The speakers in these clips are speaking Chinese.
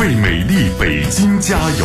为美丽北京加油！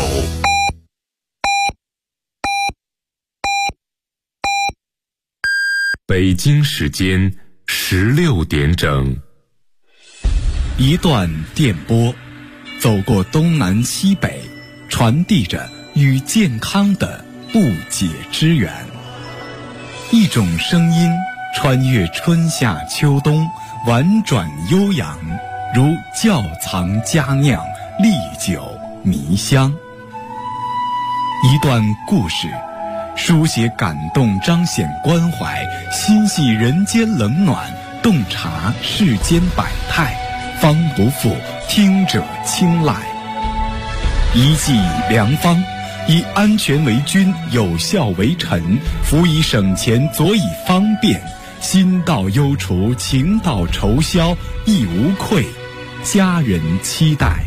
北京时间16点整。 一段电波，走过东南西北，传递着与健康的不解之缘。一种声音穿越春夏秋冬，婉转悠扬，如窖藏佳酿，历久弥香。一段故事，书写感动，彰显关怀，心系人间冷暖，洞察世间百态，方不负听者青睐。一剂良方，以安全为君，有效为臣，辅以省钱，佐以方便，心到忧除，情到愁消，亦无愧，家人期待。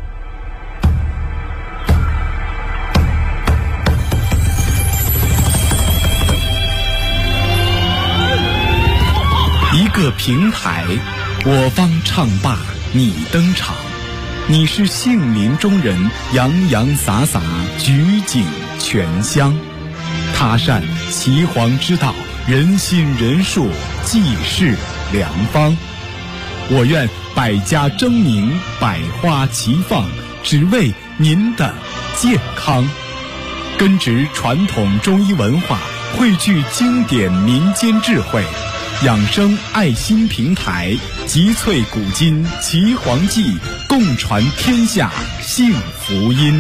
一个平台，我方唱罢你登场，你是杏林中人，洋洋洒洒，举景全香。他善岐黄之道，人心人术，济世良方。我愿百家争鸣，百花齐放，只为您的健康。根植传统中医文化，汇聚经典民间智慧，养生爱心平台，集萃古今岐黄记，共传天下幸福音。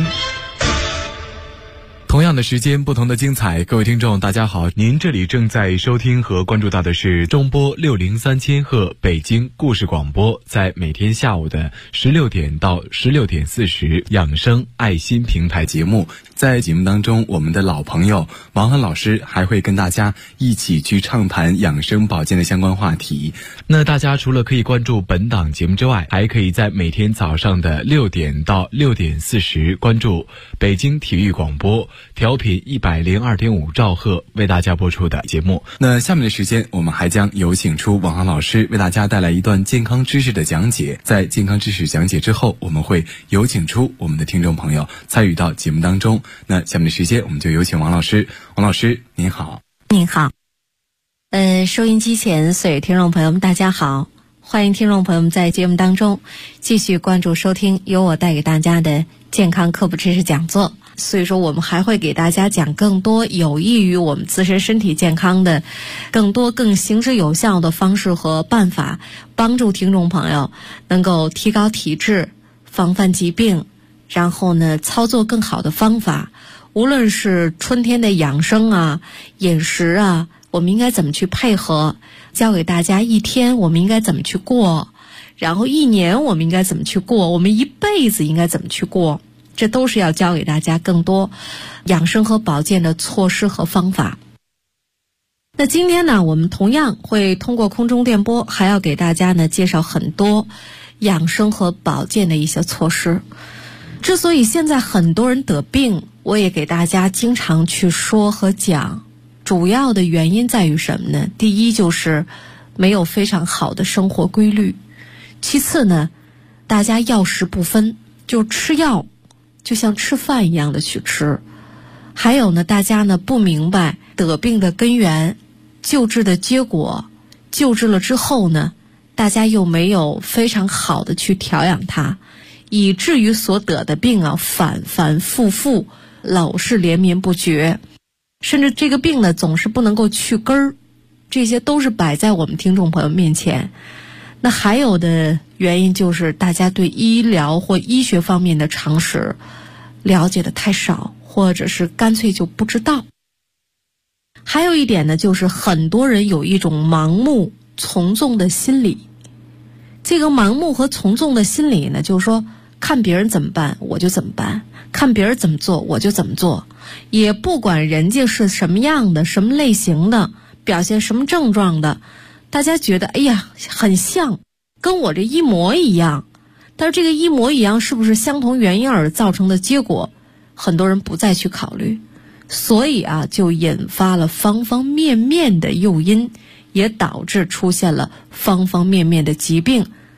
同样的时间，不同的精彩。各位听众大家好，您这里正在收听和关注到的是中波603千赫北京故事广播，在每天下午的16点到16点40养生爱心平台节目。在节目当中，我们的老朋友王涵老师还会跟大家一起去畅谈养生保健的相关话题。那大家除了可以关注本档节目之外，还可以在每天早上的6点到6点40关注北京体育广播调频102.5兆赫为大家播出的节目。那下面的时间，我们还将有请出王涵老师为大家带来一段健康知识的讲解。在健康知识讲解之后，我们会有请出我们的听众朋友参与到节目当中。那下面的时间，我们就有请王老师。王老师您好。 您好。收音机前所有听众朋友们大家好，欢迎听众朋友们在节目当中继续关注收听由我带给大家的健康科普知识讲座。所以说我们还会给大家讲更多有益于我们自身身体健康的更多更行之有效的方式和办法，帮助听众朋友能够提高体质，防范疾病，然后呢操作更好的方法。无论是春天的养生啊，饮食啊，我们应该怎么去配合，教给大家一天我们应该怎么去过，然后一年我们应该怎么去过，我们一辈子应该怎么去过，这都是要教给大家更多养生和保健的措施和方法。那今天呢，我们同样会通过空中电波，还要给大家呢介绍很多养生和保健的一些措施。之所以现在很多人得病，我也给大家经常去说和讲，主要的原因在于什么呢？第一就是没有非常好的生活规律，其次呢，大家药食不分，就吃药就像吃饭一样的去吃。还有呢，大家呢不明白得病的根源，救治的结果，救治了之后呢，大家又没有非常好的去调养它，以至于所得的病啊反反复复，老是连绵不绝，甚至这个病呢总是不能够去根儿，这些都是摆在我们听众朋友面前。那还有的原因就是大家对医疗或医学方面的常识了解的太少，或者是干脆就不知道。还有一点呢，就是很多人有一种盲目从众的心理。这个盲目和从众的心理呢，就是说看别人怎么办我就怎么办，看别人怎么做我就怎么做，也不管人家是什么样的，什么类型的，表现什么症状的，大家觉得哎呀很像，跟我这一模一样。但是这个一模一样是不是相同原因而造成的结果，很多人不再去考虑，所以啊就引发了方方面面的诱因，也导致出现了方方面面的疾病，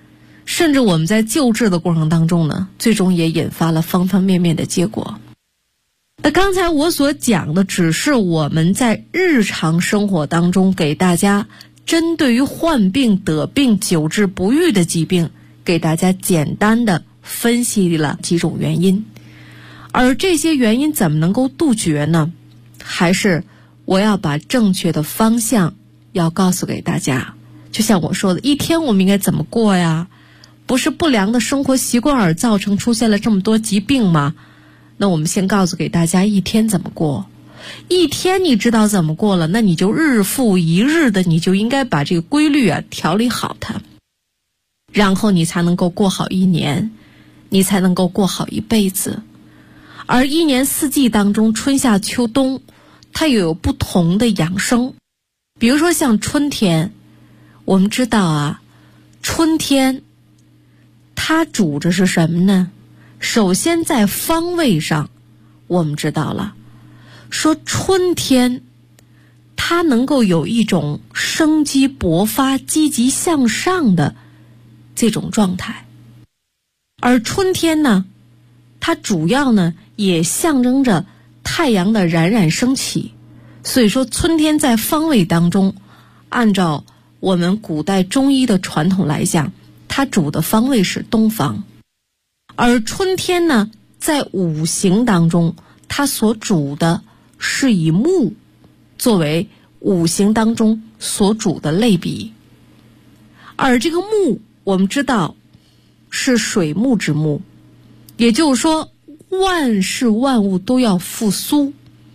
甚至我们在救治的过程当中呢，最终也引发了方方面面的结果。那刚才我所讲的只是我们在日常生活当中给大家针对于患病、得病、久治不愈的疾病，给大家简单的分析了几种原因。而这些原因怎么能够杜绝呢？还是我要把正确的方向要告诉给大家。就像我说的，一天我们应该怎么过呀？不是不良的生活习惯而造成出现了这么多疾病吗？那我们先告诉给大家一天怎么过。一天你知道怎么过了，那你就日复一日的，你就应该把这个规律调理好它，然后你才能够过好一年，你才能够过好一辈子。而一年四季当中，春夏秋冬它又有不同的养生。比如说像春天，我们知道春天它主着是什么呢？首先在方位上我们知道了，说春天它能够有一种生机勃发、积极向上的这种状态。而春天呢，它主要呢也象征着太阳的冉冉升起。所以说春天在方位当中，按照我们古代中医的传统来讲，它主的方位是东方。而春天呢，在五行当中，它所主的是以木作为五行当中所主的类比。而这个木我们知道是水木之木，也就是说万事万物都要复苏，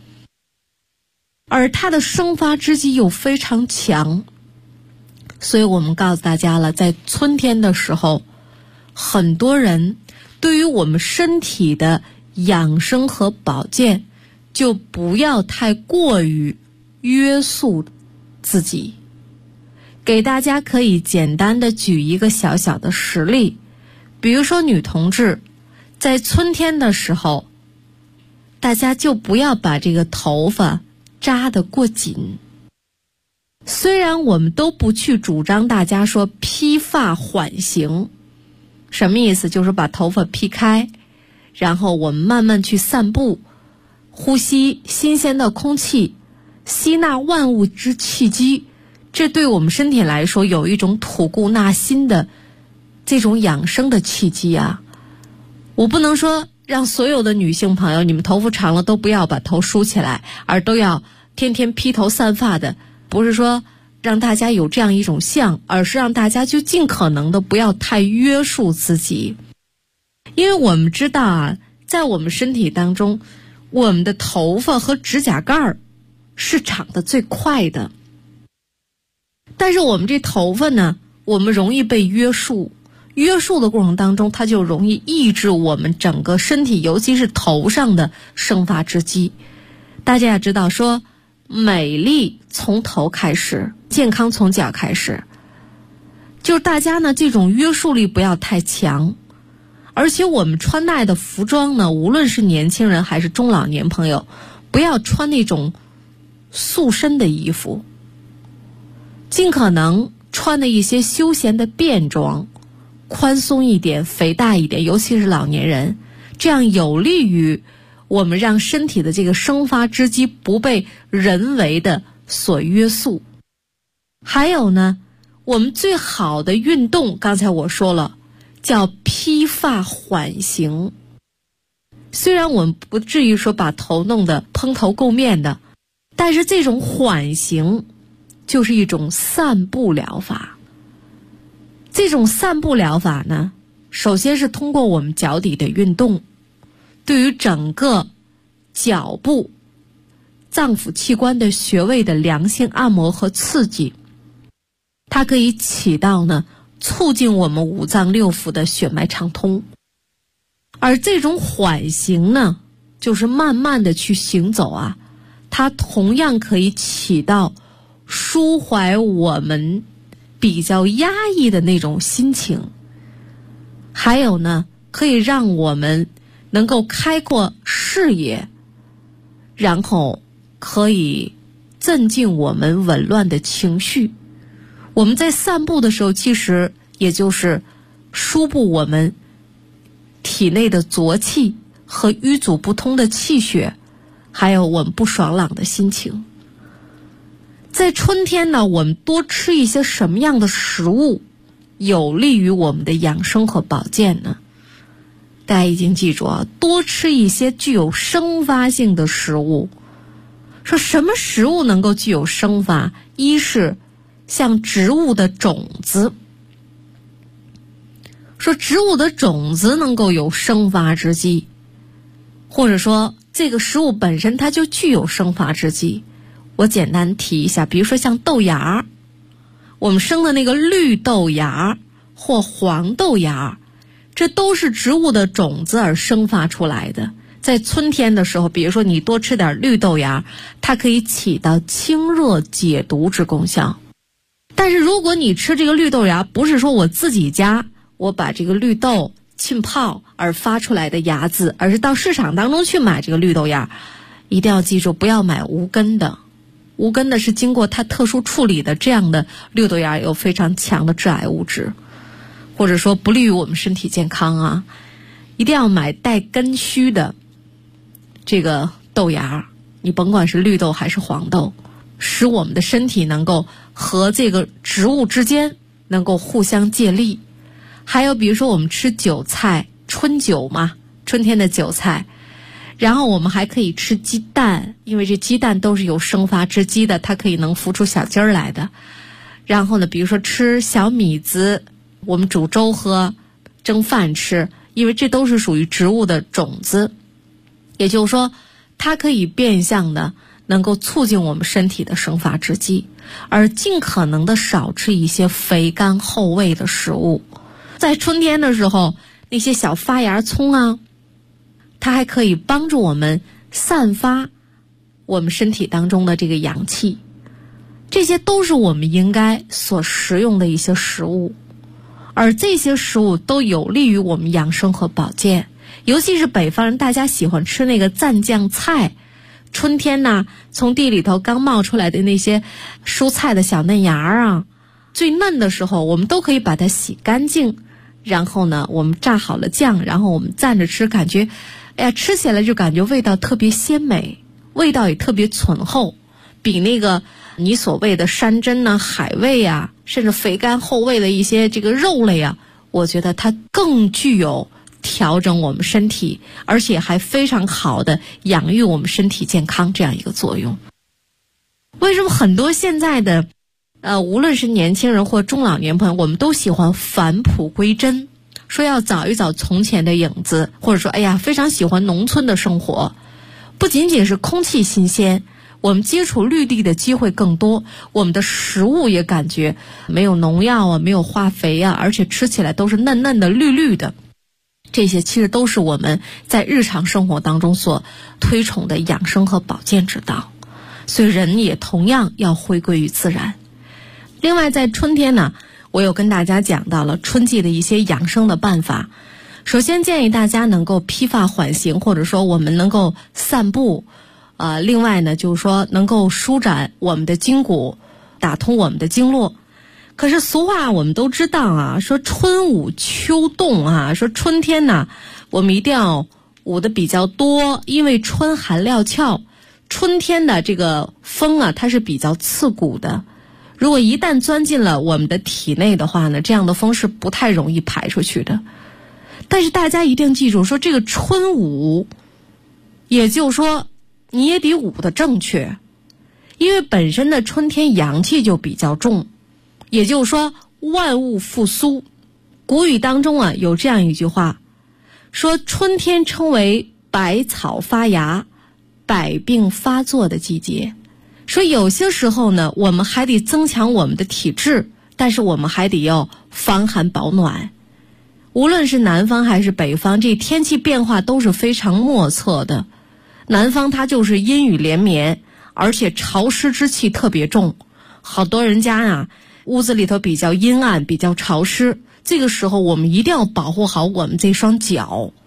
而它的生发之机又非常强。所以我们告诉大家了，在春天的时候，很多人对于我们身体的养生和保健，就不要太过于约束自己。给大家可以简单的举一个小小的实例，比如说女同志在春天的时候，大家就不要把这个头发扎得过紧。虽然我们都不去主张大家说披发缓行，什么意思？就是把头发披开，然后我们慢慢去散步，呼吸新鲜的空气，吸纳万物之气机，这对我们身体来说有一种吐故纳新的这种养生的契机啊。我不能说让所有的女性朋友，你们头发长了都不要把头梳起来，而都要天天披头散发的，不是说让大家有这样一种像，而是让大家就尽可能的不要太约束自己。因为我们知道在我们身体当中，我们的头发和指甲盖是长得最快的，但是我们这头发呢，我们容易被约束的过程当中，它就容易抑制我们整个身体，尤其是头上的生发之机。大家也知道说，美丽从头开始，健康从脚开始，就是大家呢这种约束力不要太强。而且我们穿戴的服装呢，无论是年轻人还是中老年朋友，不要穿那种塑身的衣服，尽可能穿的一些休闲的便装，宽松一点，肥大一点，尤其是老年人，这样有利于我们让身体的这个生发之机不被人为的所约束。还有呢，我们最好的运动，刚才我说了，叫披发缓行。虽然我们不至于说把头弄得蓬头垢面的，但是这种缓行就是一种散步疗法。这种散步疗法呢，首先是通过我们脚底的运动，对于整个脚部脏腑器官的穴位的良性按摩和刺激，它可以起到呢促进我们五脏六腑的血脉畅通。而这种缓行呢，就是慢慢的去行走它同样可以起到舒缓我们比较压抑的那种心情，还有呢，可以让我们能够开阔视野，然后可以镇静我们紊乱的情绪。我们在散步的时候，其实也就是输布我们体内的浊气和瘀阻不通的气血，还有我们不爽朗的心情。在春天呢，我们多吃一些什么样的食物有利于我们的养生和保健呢？大家已经记住啊，多吃一些具有生发性的食物。说什么食物能够具有生发？一是像植物的种子，说植物的种子能够有生发之机，或者说这个食物本身它就具有生发之机。我简单提一下，比如说像豆芽，我们生的那个绿豆芽或黄豆芽，这都是植物的种子而生发出来的。在春天的时候，比如说你多吃点绿豆芽，它可以起到清热解毒之功效。但是如果你吃这个绿豆芽，不是说我自己家我把这个绿豆浸泡而发出来的芽子，而是到市场当中去买这个绿豆芽，一定要记住不要买无根的。无根的是经过它特殊处理的，这样的绿豆芽有非常强的致癌物质，或者说不利于我们身体健康啊。一定要买带根须的这个豆芽，你甭管是绿豆还是黄豆，使我们的身体能够和这个植物之间能够互相借力。还有比如说我们吃韭菜，春韭嘛，春天的韭菜，然后我们还可以吃鸡蛋，因为这鸡蛋都是有生发之机的，它可以能孵出小鸡儿来的。然后呢，比如说吃小米子，我们煮粥喝，蒸饭吃，因为这都是属于植物的种子，也就是说它可以变相的能够促进我们身体的生发之机，而尽可能的少吃一些肥甘厚味的食物。在春天的时候，那些小发芽葱啊，它还可以帮助我们散发我们身体当中的这个阳气，这些都是我们应该所食用的一些食物，而这些食物都有利于我们养生和保健。尤其是北方人，大家喜欢吃那个蘸酱菜，春天呢，从地里头刚冒出来的那些蔬菜的小嫩芽啊，最嫩的时候我们都可以把它洗干净，然后呢我们炸好了酱，然后我们蘸着吃，感觉哎呀，吃起来就感觉味道特别鲜美，味道也特别醇厚，比那个你所谓的山珍啊、海味啊，甚至肥甘厚味的一些这个肉类啊，我觉得它更具有调整我们身体，而且还非常好的养育我们身体健康这样一个作用。为什么很多现在的无论是年轻人或中老年朋友，我们都喜欢返璞归真，说要找一找从前的影子，或者说哎呀非常喜欢农村的生活。不仅仅是空气新鲜，我们接触绿地的机会更多，我们的食物也感觉没有农药啊，没有化肥啊，而且吃起来都是嫩嫩的绿绿的。这些其实都是我们在日常生活当中所推崇的养生和保健之道，所以人也同样要回归于自然。另外在春天呢，我有跟大家讲到了春季的一些养生的办法。首先建议大家能够披发缓刑，或者说我们能够散步，另外呢就是说能够舒展我们的筋骨，打通我们的经络。可是俗话我们都知道啊，说春捂秋冻啊，说春天呢我们一定要捂得比较多，因为春寒料峭，春天的这个风啊它是比较刺骨的，如果一旦钻进了我们的体内的话呢，这样的风是不太容易排出去的。但是大家一定记住，说这个春捂，也就是说你也得捂得正确，因为本身的春天阳气就比较重，也就是说万物复苏。古语当中啊有这样一句话，说春天称为百草发芽、百病发作的季节。说有些时候呢，我们还得增强我们的体质，但是我们还得要防寒保暖。无论是南方还是北方，这天气变化都是非常莫测的。南方它就是阴雨连绵，而且潮湿之气特别重，好多人家啊屋子里头比较阴暗，比较潮湿，这个时候我们一定要保护好我们这双脚，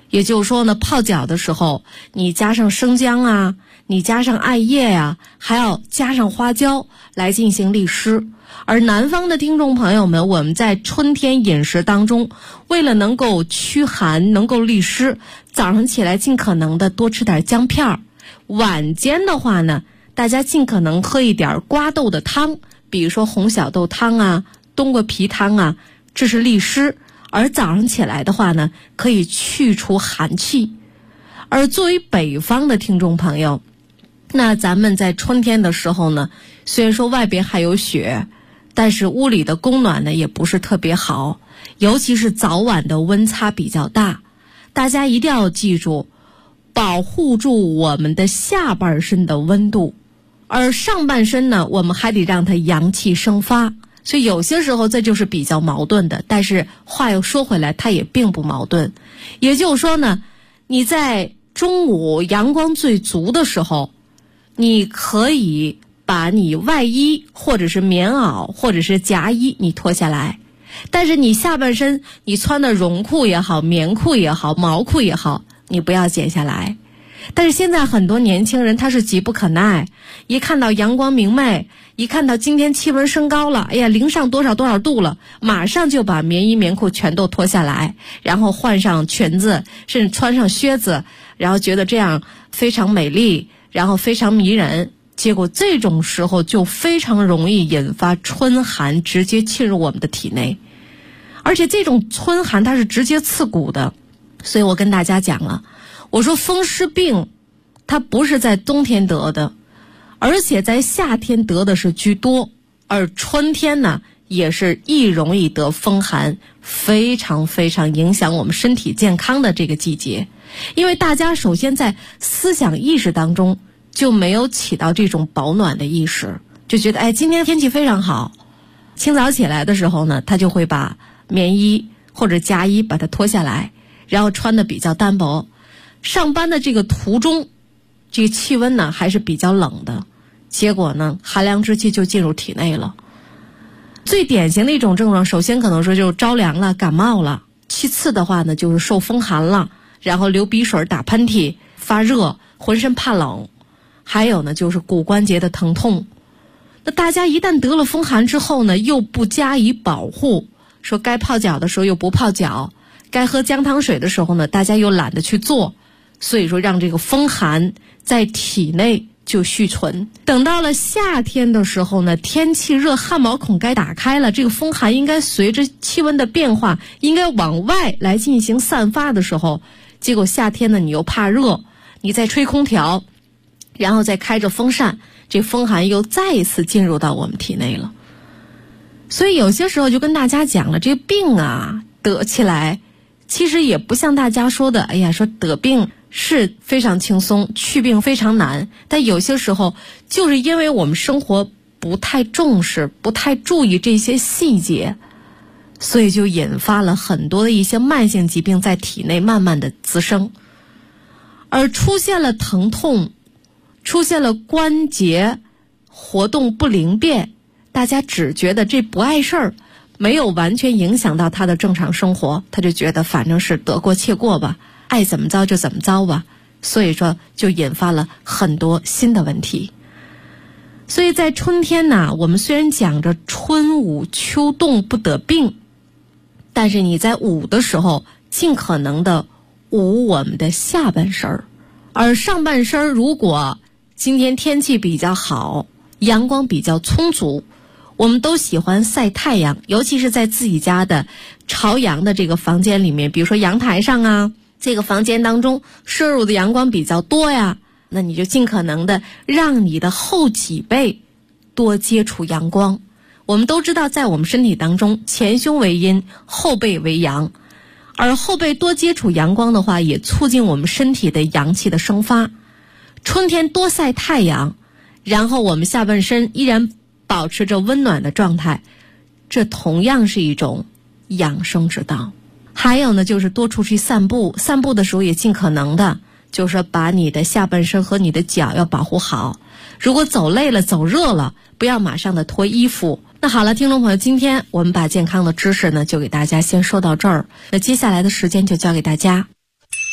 也就是说呢，泡脚的时候你加上生姜啊，你加上艾叶呀，还要加上花椒来进行利湿。而南方的听众朋友们，我们在春天饮食当中，为了能够驱寒能够利湿，早上起来尽可能的多吃点姜片儿，晚间的话呢，大家尽可能喝一点瓜豆的汤，比如说红小豆汤啊，冬瓜皮汤啊，这是利湿。而早上起来的话呢，可以去除寒气。而作为北方的听众朋友，那咱们在春天的时候呢，虽然说外边还有雪，但是屋里的供暖呢也不是特别好，尤其是早晚的温差比较大。大家一定要记住，保护住我们的下半身的温度，而上半身呢，我们还得让它阳气生发。所以有些时候这就是比较矛盾的，但是话又说回来，它也并不矛盾。也就是说呢，你在中午阳光最足的时候，你可以把你外衣或者是棉袄或者是夹衣你脱下来，但是你下半身你穿的绒裤也好，棉裤也好，毛裤也好，你不要剪下来。但是现在很多年轻人他是急不可耐，一看到阳光明媚，一看到今天气温升高了，哎呀，零上多少多少度了，马上就把棉衣棉裤全都脱下来，然后换上裙子，甚至穿上靴子，然后觉得这样非常美丽，然后非常迷人。结果这种时候就非常容易引发春寒，直接侵入我们的体内。而且这种春寒它是直接刺骨的，所以我跟大家讲了，我说风湿病它不是在冬天得的，而且在夏天得的是居多，而春天呢也是易容易得风寒，非常非常影响我们身体健康的这个季节。因为大家首先在思想意识当中就没有起到这种保暖的意识，就觉得哎，今天天气非常好，清早起来的时候呢，他就会把棉衣或者夹衣把它脱下来，然后穿的比较单薄。上班的这个途中，这个气温呢还是比较冷的，结果呢寒凉之气就进入体内了。最典型的一种症状，首先可能说就是着凉了，感冒了，其次的话呢就是受风寒了，然后流鼻水，打喷嚏，发热，浑身怕冷，还有呢就是骨关节的疼痛。那大家一旦得了风寒之后呢，又不加以保护，说该泡脚的时候又不泡脚，该喝姜汤水的时候呢，大家又懒得去做，所以说让这个风寒在体内就续存。等到了夏天的时候呢，天气热，汗毛孔该打开了，这个风寒应该随着气温的变化应该往外来进行散发的时候，结果夏天呢你又怕热，你再吹空调，然后再开着风扇，这风寒又再一次进入到我们体内了。所以有些时候就跟大家讲了，这个病啊得起来其实也不像大家说的，哎呀，说得病是非常轻松，去病非常难，但有些时候就是因为我们生活不太重视，不太注意这些细节，所以就引发了很多的一些慢性疾病在体内慢慢的滋生。而出现了疼痛，出现了关节活动不灵便，大家只觉得这不碍事儿，没有完全影响到他的正常生活，他就觉得反正是得过且过吧，爱怎么着就怎么着吧，所以说就引发了很多新的问题。所以在春天呢，我们虽然讲着春捂秋冻不得病，但是你在捂的时候尽可能的捂我们的下半身，而上半身如果今天天气比较好，阳光比较充足，我们都喜欢晒太阳，尤其是在自己家的朝阳的这个房间里面，比如说阳台上啊，这个房间当中摄入的阳光比较多呀，那你就尽可能的让你的后脊背多接触阳光。我们都知道在我们身体当中，前胸为阴，后背为阳，而后背多接触阳光的话，也促进我们身体的阳气的生发。春天多晒太阳，然后我们下半身依然保持着温暖的状态，这同样是一种养生之道。还有呢，就是多出去散步，散步的时候也尽可能的就是把你的下半身和你的脚要保护好。如果走累了走热了，不要马上的脱衣服。那好了，听众朋友，今天我们把健康的知识呢就给大家先说到这儿，那接下来的时间就交给大家。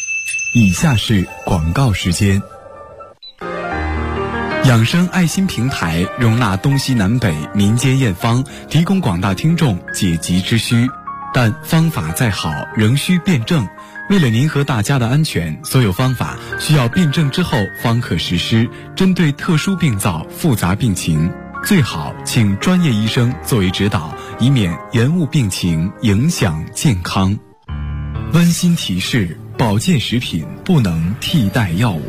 以下是广告时间。养生爱心平台容纳东西南北民间验方，提供广大听众解急之需，但方法再好仍需辩证。为了您和大家的安全，所有方法需要辩证之后方可实施。针对特殊病灶、复杂病情，最好请专业医生作为指导，以免延误病情，影响健康。温馨提示：保健食品不能替代药物。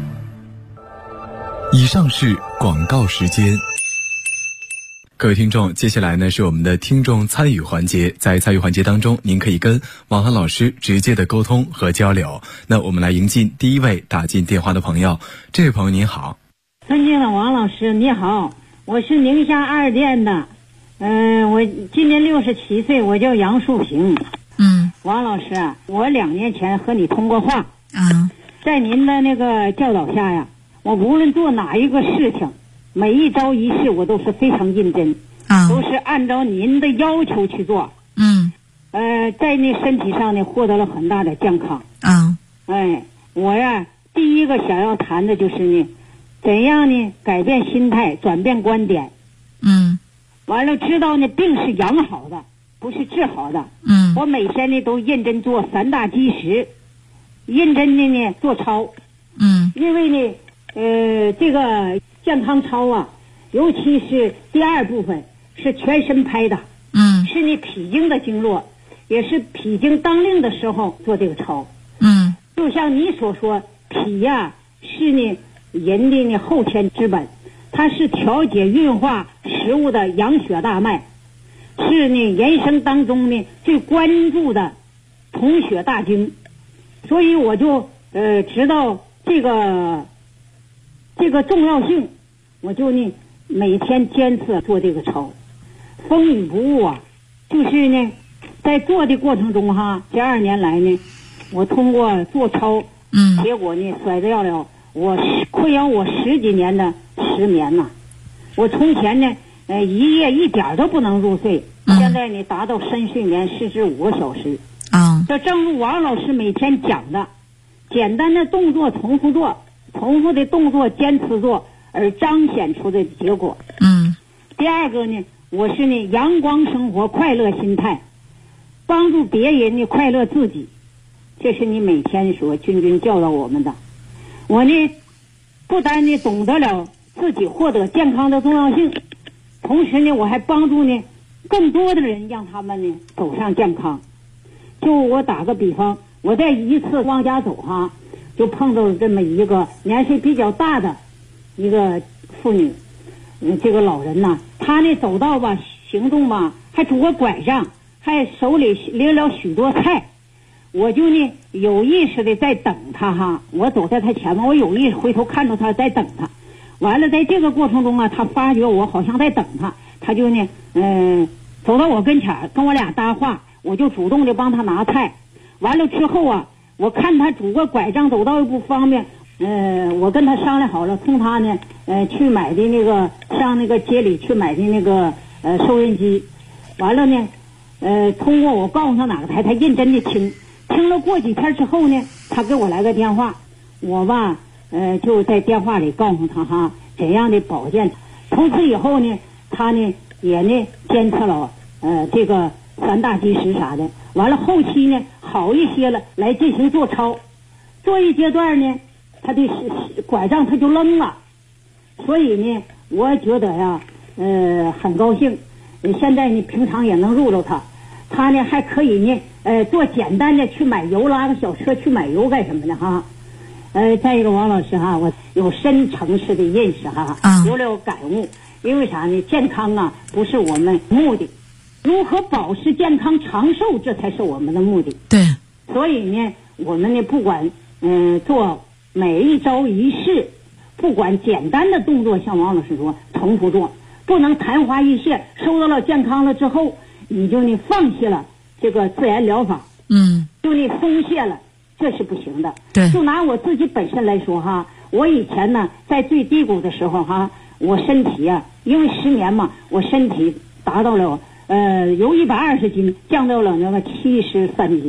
以上是广告时间。各位听众，接下来呢是我们的听众参与环节。在参与环节当中，您可以跟王涵老师直接的沟通和交流。那我们来迎进第一位打进电话的朋友。这位朋友您好。 尊敬的王老师你好，我是宁夏二店的，我今年67岁，我叫杨树平。王老师啊，我2年前和你通过话啊，在您的那个教导下呀，我无论做哪一个事情，每一朝一夕我都是非常认真啊，都是按照您的要求去做。在那身体上呢获得了很大的健康啊。我呀第一个想要谈的就是呢，怎样呢改变心态，转变观点。完了知道呢病是养好的，不是治好的。我每天呢都认真做3大基石，认真的呢做操。因为呢这个健康操啊，尤其是第2部分是全身拍打，是你脾经的经络，也是脾经当令的时候做这个操。就像你所说，脾呀是呢人的呢后天之本，它是调节运化食物的养血大脉，是呢人生当中呢最关注的统血大经。所以我就知道这个重要性，我就呢每天坚持做这个操。风雨不误啊，就是呢在做的过程中哈，这2年来呢，我通过做操，结果呢甩掉了我困扰我10几年的失眠呐。我从前呢一夜一点都不能入睡，现在呢达到深睡眠4至5个小时。这正如王老师每天讲的，简单的动作重复做，重复的动作坚持做，而彰显出的结果。第2个呢，我是呢阳光生活，快乐心态，帮助别人呢快乐自己，这是你每天所君教导我们的。我呢不单呢懂得了自己获得健康的重要性，同时呢我还帮助呢更多的人，让他们呢走上健康。就我打个比方，我在一次往家走哈，就碰到这么一个年岁比较大的一个妇女，这个老人呐，她呢走道吧，行动吧，还拄个拐杖，还手里拎了许多菜。我就呢有意识的在等她哈，我走在她前面，我有意识回头看着她在等她。完了在这个过程中啊，她发觉我好像在等她，她就呢走到我跟前跟我俩搭话，我就主动的帮她拿菜。完了之后啊，我看她拄个拐杖走道又不方便，我跟她商量好了，送她呢去买的那个上那个街里去买的那个收音机。完了呢通过我告诉她哪个台，她认真的听了过几天之后呢，她给我来个电话，我吧就在电话里告诉她哈怎样的保健。从此以后呢，她呢也呢坚持了这个3大基石啥的。完了后期呢好一些了，来进行做操。做一阶段呢，她的拐杖她就扔了。所以呢我觉得呀很高兴，现在呢平常也能入着她呢还可以呢做简单的去买油，拉个小车去买油干什么的哈。再一个王老师哈，我有深层次的认识哈，有了感悟。因为啥呢？健康啊不是我们目的，如何保持健康长寿，这才是我们的目的。 对， 所以呢我们呢不管做每一朝一夕，不管简单的动作，像王老师说重复做，不能昙花一现。收到了健康了之后，你就呢放弃了这个自然疗法，就你松懈了，这是不行的。 对， 就拿我自己本身来说哈，我以前呢在最低谷的时候哈，我身体啊因为失眠嘛，我身体达到了由120斤降到了那个73斤。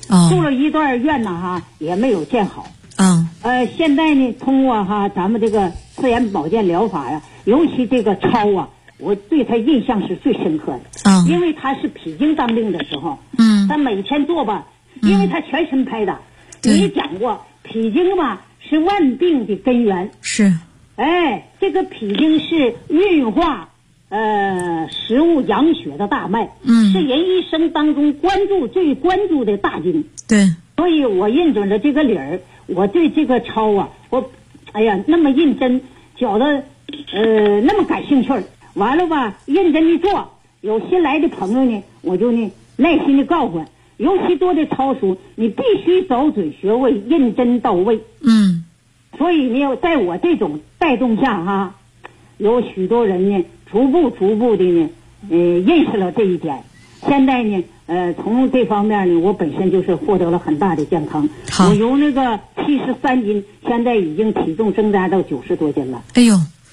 住了一段院呢哈，也没有见好。现在呢，通过哈咱们这个自然保健疗法呀，尤其这个超啊，我对他印象是最深刻的。因为他是脾经当令的时候，他每天做吧，因为他全身拍打。你讲过脾经吧是万病的根源， 是。 这个脾经是运化食物养血的大脉，是人一生当中最关注的大经。 对， 所以我认准了这个理儿，我对这个超啊，我那么认真，觉得那么感兴趣儿。完了吧，认真的做。有新来的朋友呢，我就呢耐心的告诉，尤其多的超书，你必须找准穴位，认真到位。所以呢，在我这种带动下哈，有许多人呢逐步的呢认识了这一点。现在呢从这方面呢，我本身就是获得了很大的健康。我由那个73斤，现在已经体重增加到90多斤了。 哎呦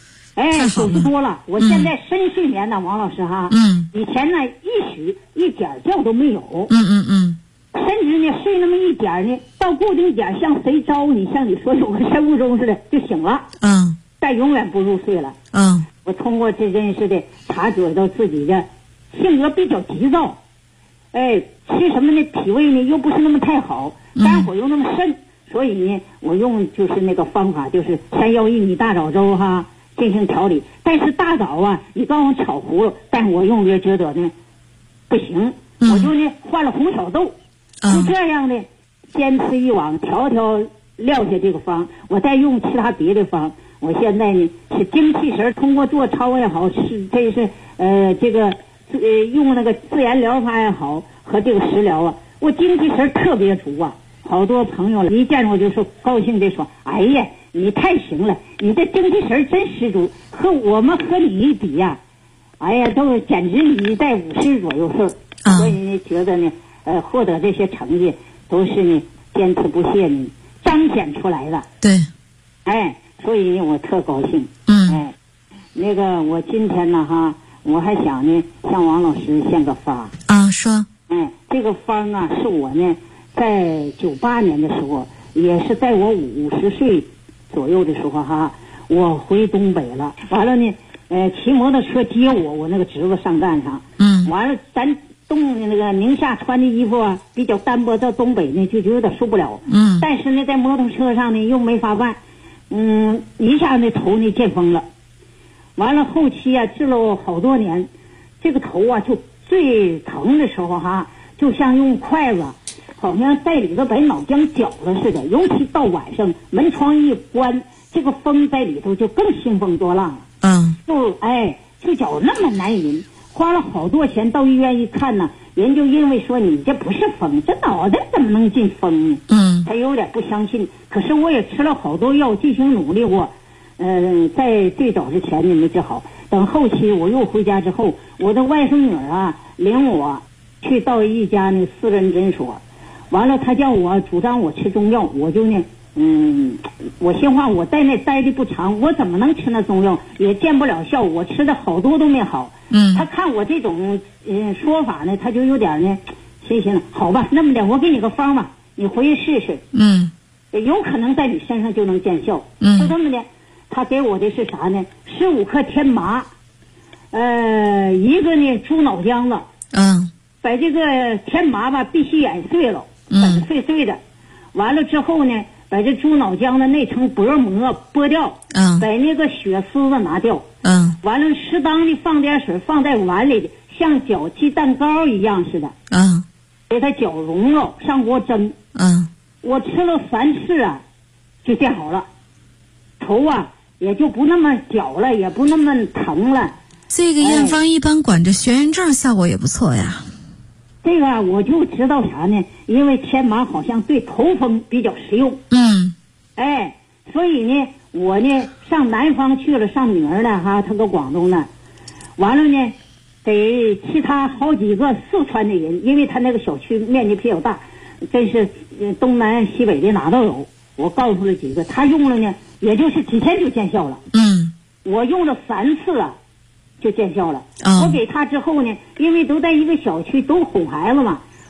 ，90多了。我现在深睡眠呢，王老师哈，以前呢一点觉都没有。甚至呢睡那么一点呢，到固定点像谁招你，像你说有个生物钟似的就醒了。但永远不入睡了。我通过这件事的察觉到自己的性格比较急躁，吃什么呢脾胃呢又不是那么太好，肝火又那么盛，所以呢我用就是那个方法，就是3:1米大枣粥哈进行调理。但是大枣啊，你告诉我炒葫芦，但我用着觉得呢不行，我就呢换了红小豆。就这样的坚持以往，条撂下这个方，我再用其他别的方。我现在呢是精气神，通过做超也好，这个用那个自然疗法也好，和这个食疗啊，我精气神特别足啊。好多朋友一见我就说高兴的说：“哎呀，你太行了，你这精气神真十足，和你一比呀，哎呀，都简直你在50左右岁。”所以呢，觉得呢。获得这些成绩都是呢坚持不懈呢彰显出来的。 对， 所以我特高兴。那个我今天呢哈，我还想呢向王老师献个发。 说。 这个方啊是我呢在98年的时候，也是在我50岁左右的时候哈，我回东北了。完了呢，骑摩托车接我那个侄子上站上。完了咱。那个宁夏穿的衣服啊比较单薄，到东北呢就有点受不了。但是呢在摩托车上呢又没法办，一下那头呢见风了。完了后期啊治了好多年，这个头啊就最疼的时候哈，就像用筷子好像在里头把脑浆搅了似的。尤其到晚上门窗一关，这个风在里头就更兴风作浪了。就觉那么难忍。花了好多钱到医院一看呢，人就因为说你这不是风，这脑袋怎么能进风呢？他有点不相信。可是我也吃了好多药，进行努力过。在最早之前呢没治好，等后期我又回家之后，我的外甥女啊领我去到一家呢私人诊所，完了他叫我主张我吃中药，我就呢我心话，我在那待的不长，我怎么能吃那中药，也见不了效，我吃的好多都没好。他看我这种说法呢，他就有点呢行了，好吧，那么的我给你个方吧，你回去试试。有可能在你身上就能见效。就这么的，他给我的是啥呢？15克天麻，一个呢猪脑浆子。把这个天麻吧必须碾碎了，粉碎的。完了之后呢，把这猪脑浆的那层薄膜剥掉，把那个血丝子拿掉。完了适当的放点水，放在碗里，像搅鸡蛋糕一样似的。给它搅融了，上锅蒸。我吃了3次啊，就见好了，头啊也就不那么绞了，也不那么疼了。 这个验方一般管着悬源症效果也不错呀。 这个我就知道啥呢？因为天麻好像对头风比较实用。所以呢，我呢上南方去了，上女儿了哈，她搁广东呢。完了呢，给其他好几个四川的人，因为他那个小区面积比较大，真是东南西北的哪都有。我告诉了几个，他用了呢，也就是几天就见效了。我用了3次啊，就见效了。我给他之后呢，因为都在一个小区，都哄孩子嘛，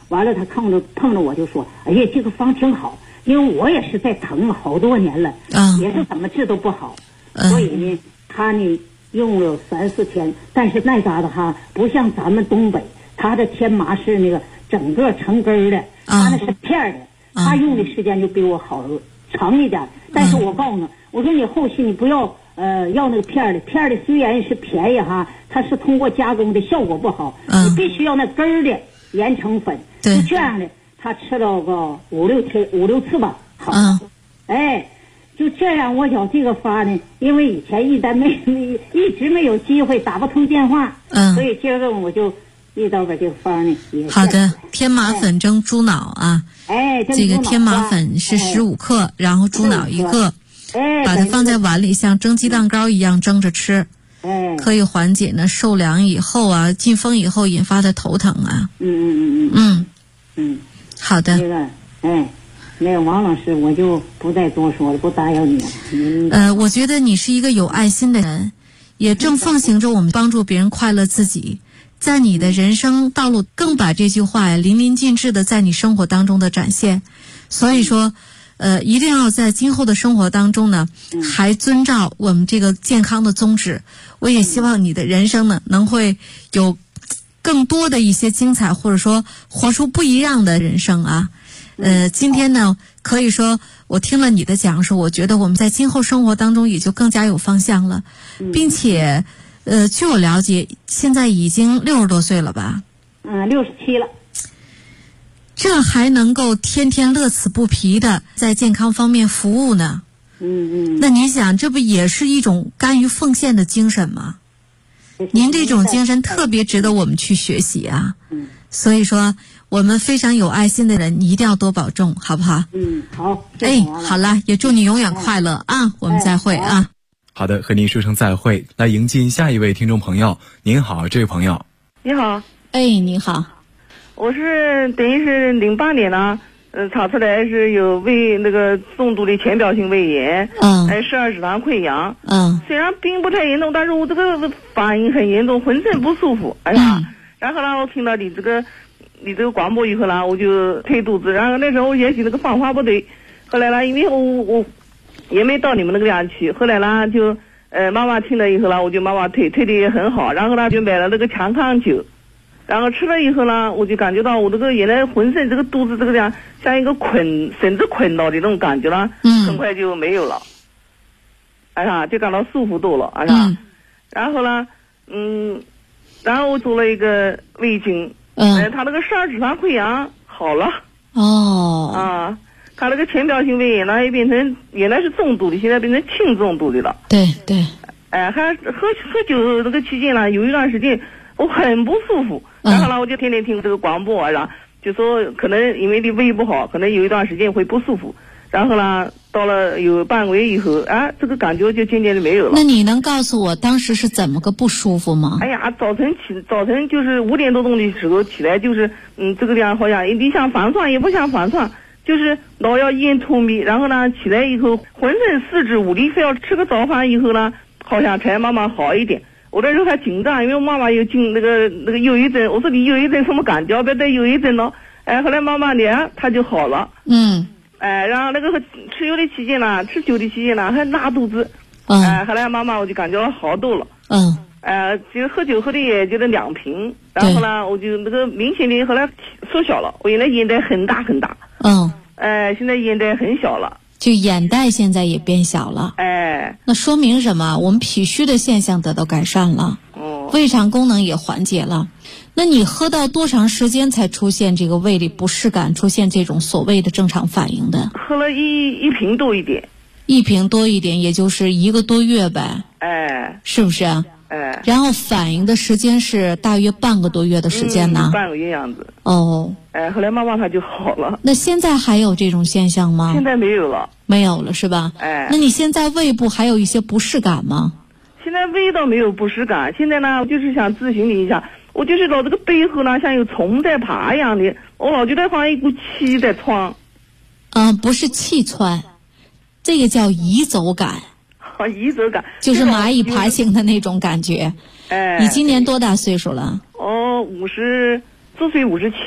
完了他碰着我就说，哎呀，这个方挺好，因为我也是在疼好多年了，也是怎么治都不好，所以呢，他呢用了3-4天，但是那嘎达哈不像咱们东北，他的天麻是那个整个成根的，他那是片的，他用的时间就比我好长一点。但是我告诉你，我说你后期你不要要那个片的虽然是便宜哈，它是通过加工的，效果不好，你必须要那根儿的研成粉，就这样的，他吃了个5-6次吧，好，哎。就这样，我找这个发呢，因为以前一直没有机会打不通电话，所以今儿我就遇到个这个发呢。 好的，天麻粉蒸猪脑啊，这个天麻粉是15克，然后猪脑1个，把它放在碗里，像蒸鸡蛋糕一样蒸着吃，可以缓解呢受凉以后啊、进风以后引发的头疼啊。好的。 这个，那个王老师，我就不再多说了，不打扰你了。 我觉得你是一个有爱心的人，也正奉行着我们帮助别人快乐自己，在你的人生道路更把这句话呀淋漓尽致的在你生活当中的展现。所以说，一定要在今后的生活当中呢，还遵照我们这个健康的宗旨。我也希望你的人生呢，能会有更多的一些精彩，或者说活出不一样的人生啊。今天呢，可以说我听了你的讲述，我觉得我们在今后生活当中也就更加有方向了，并且，据我了解，现在已经60多岁了吧 ？67了。 这还能够天天乐此不疲的在健康方面服务呢？那你想，这不也是一种甘于奉献的精神吗？您这种精神特别值得我们去学习啊！所以说，我们非常有爱心的人，你一定要多保重，好不好？ 好。 好了，也祝你永远快乐啊！我们再会啊！ 好的，和您说声再会，来迎进下一位听众朋友。您好，这位朋友。 你好。 你好。 我是等于是08年呢，查出来是有胃那个重度的浅表性胃炎，12指肠溃疡，虽然并不太严重，但是我这个反应很严重，浑身不舒服，然后呢，我听到你这个广播以后呢，我就推肚子，然后那时候我也许那个方法不对，后来呢，因为我也没到你们那个地方去，后来呢就妈妈听了以后呢，我就妈妈推的也很好，然后呢就买了那个强康酒，然后吃了以后呢，我就感觉到我这个原来浑身这个肚子这个像一个绳子捆到的那种感觉了，很快就没有了，就感到舒服多了，然后呢，然后我做了一个胃镜，他那个12指肠溃疡好了，他那个浅表性胃炎呢也变成原来是重度的，现在变成轻重度的了。 对， 还喝酒那个期间呢，有一段时间我很不舒服，然后呢我就天天听这个广播就说可能因为你胃不好，可能有一段时间会不舒服，然后呢到了有半个月以后这个感觉就渐渐的没有了。 那你能告诉我当时是怎么个不舒服吗？ 早晨就是5点多钟的时候起来，就是这个地方好像你想反串也不想反串，就是老要咽吐米，然后呢起来以后浑身四肢无力，非要吃个早饭以后呢，好像才慢慢好一点。我那时候还紧张，因为我妈妈有进那个忧郁症，我说你忧郁症什么感觉？别得忧郁症了。后来慢慢的她就好了。然后那个吃酒的期间呢，还拉肚子。后来妈妈我就感觉好多了。就喝酒喝的也觉得2瓶，然后呢我就那个明显的后来缩小了，我原来眼袋很大很大。现在眼袋很小了。 就眼袋现在也变小了，那说明什么？我们脾虚的现象得到改善了，胃肠功能也缓解了。那你喝到多长时间才出现这个胃里不适感，出现这种所谓的正常反应的？ 喝了一瓶多一点 ，1瓶多一点，也就是1个多月呗，是不是？然后反应的时间是大约半个多月的时间呢， 半个月样子。 后来妈妈她就好了。 那现在还有这种现象吗？ 现在没有了。 没有了是吧？那你现在胃部还有一些不适感吗？ 现在胃倒没有不适感，现在呢，我就是想咨询你一下，我就是老这个背后呢，像有虫在爬一样的，我老觉得好像一股气在窜。 不是气窜，这个叫移走感。 移走感就是蚂蚁爬行的那种感觉。你今年多大岁数了？ 54岁57。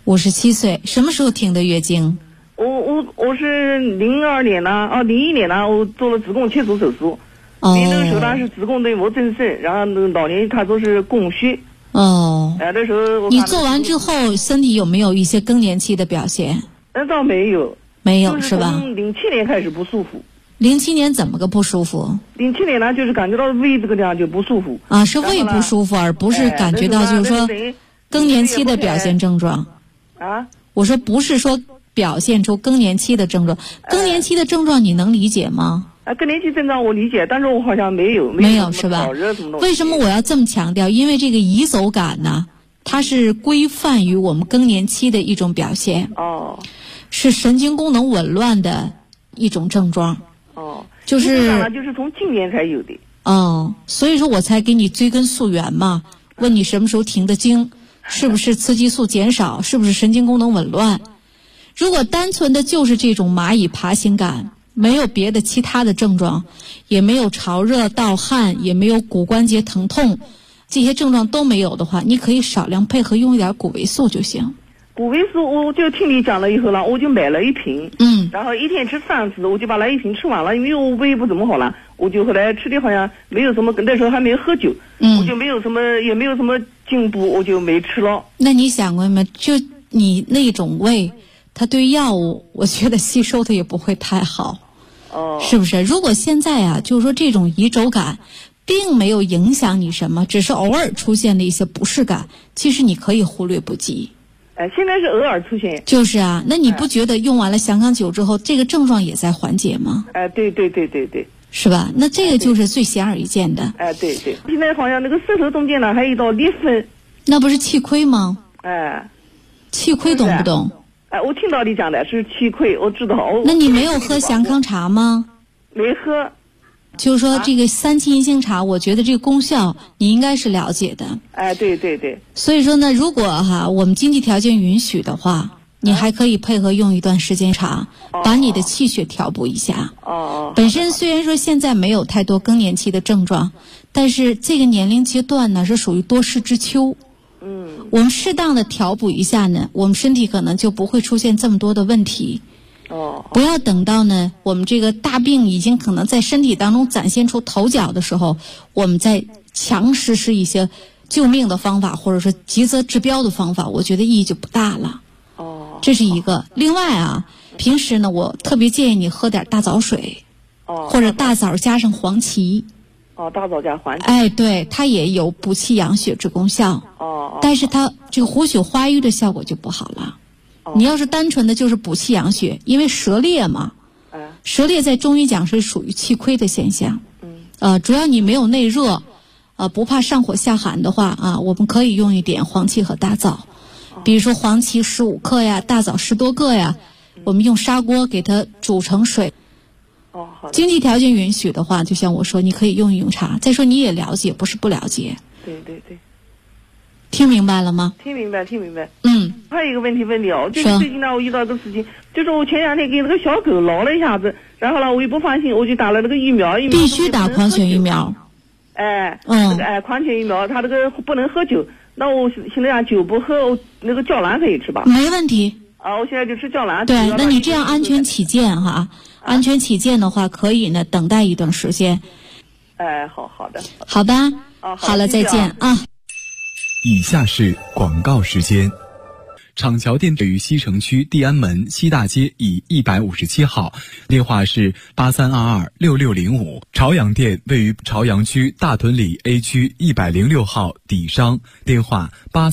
57岁，什么时候停的月经？ 我是02年呢，01年呢，我做了子宫切除手术。那个时候呢是子宫内膜增生，然后老年他说是供血。那时候你做完之后，身体有没有一些更年期的表现？ 倒没有， 是吧？ 从07年开始不舒服。 07年怎么个不舒服 ？07年呢，就是感觉到胃这个地方就不舒服。 是胃不舒服，而不是感觉到就是说更年期的表现症状。我说不是说表现出更年期的症状，更年期的症状你能理解吗？ 更年期症状我理解，但是我好像没有是吧？为什么我要这么强调？因为这个移走感呢，它是规范于我们更年期的一种表现。是神经功能紊乱的一种症状。就是从今年才有的。 所以说我才给你追根溯源嘛，问你什么时候停的经，是不是雌激素减少，是不是神经功能紊乱？如果单纯的就是这种蚂蚁爬行感，没有别的其他的症状，也没有潮热盗汗，也没有骨关节疼痛，这些症状都没有的话，你可以少量配合用一点谷维素就行。 谷维素我就听你讲了以后呢，我就买了一瓶，然后一天吃3次，我就把那一瓶吃完了，因为我胃不怎么好了，我就后来吃的好像没有什么，那时候还没有喝酒，我就没有什么，也没有什么进步，我就没吃了。 那你想过没？就你那种胃，它对药物，我觉得吸收的也不会太好。是不是？如果现在就是说这种移轴感并没有影响你什么，只是偶尔出现了一些不适感，其实你可以忽略不计。 现在是偶尔出现。 就是那你不觉得用完了香港酒之后，这个症状也在缓解吗？ 对， 是吧？那这个就是最显而易见的。 对，现在好像那个舌头中间呢还有一道裂缝， 那不是气亏吗？气亏懂不懂？ 我听到你讲的是气亏，我知道。 那你没有喝祥康茶吗？ 没喝。 就是说这个3七银杏茶，我觉得这个功效你应该是了解的。 对。 所以说呢，如果我们经济条件允许的话，你还可以配合用一段时间茶，把你的气血调补一下。本身虽然说现在没有太多更年期的症状，但是这个年龄阶段呢是属于多事之秋。我们适当的调补一下呢，我们身体可能就不会出现这么多的问题。不要等到呢我们这个大病已经可能在身体当中展现出头角的时候，我们再强实施一些救命的方法，或者说急则治标的方法，我觉得意义就不大了。这是一个。另外平时呢我特别建议你喝点大枣水，或者大枣加上黄芪。 大枣加黄芪。 对，它也有补气养血之功效。但是它这个活血化瘀的效果就不好了。你要是单纯的就是补气养血，因为舌裂嘛，舌裂在中医讲是属于气亏的现象。主要你没有内热，不怕上火下寒的话我们可以用一点黄芪和大枣，比如说黄芪15克呀，大枣10多个呀，我们用砂锅给它煮成水。经济条件允许的话，就像我说，你可以用一用茶。再说你也了解，不是不了解。 对。 听明白了吗？ 听明白。还有一个问题问你就是最近呢我遇到个事情，就是我前2天给那个小狗挠了一下子，然后呢我又不放心，我就打了那个疫苗。 必须打狂犬疫苗。 狂犬疫苗它这个不能喝酒，那我现在酒不喝，我那个胶囊可以吃吧？ 没问题。 我现在就吃胶囊。 对，那你这样安全起见安全起见的话，可以呢等待一段时间。 好的。 好吧。好了，再见以下是广告时间。厂桥店位于西城区地安门西大街以157号，电话是83226605。朝阳店位于朝阳区大屯里 A 区106号底商，电话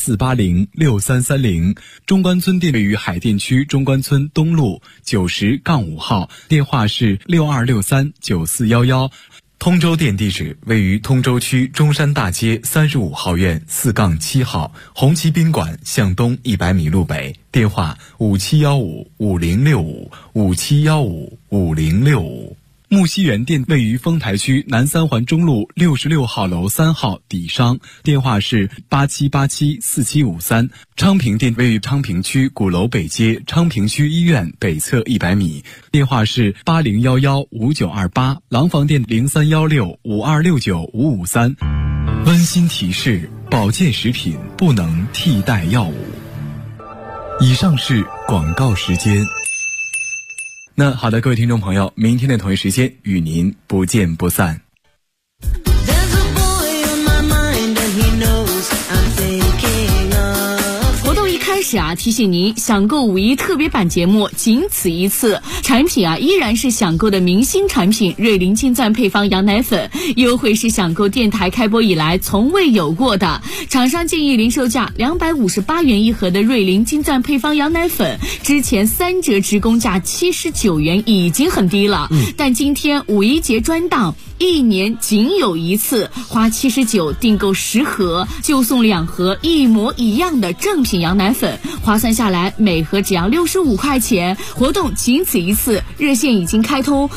84806330。中关村店位于海淀区中关村东路90-5号，电话是62639411。通州店地址位于通州区中山大街35号院4-7号，红旗宾馆向东100米路北，电话57155065，57155065。木樨园店位于丰台区南3环中路66号楼3号底商，电话是87874753。昌平店位于昌平区鼓楼北街昌平区医院北侧100米，电话是80115928。廊坊店031652695553。温馨提示：保健食品不能替代药物。 以上是广告时间。那好的，各位听众朋友，明天的同一时间与您不见不散。 开始提醒您，享购五一特别版节目仅此一次，产品依然是享购的明星产品瑞麟金钻配方羊奶粉，优惠是享购电台开播以来从未有过的。厂商建议零售价258元一盒的瑞麟金钻配方羊奶粉，之前3折直供价79元已经很低了，但今天五一节专档1年仅有一次，花79订购10盒就送2盒一模一样的正品羊奶粉，划算下来每盒只要65块钱，活动仅此一次，热线已经开通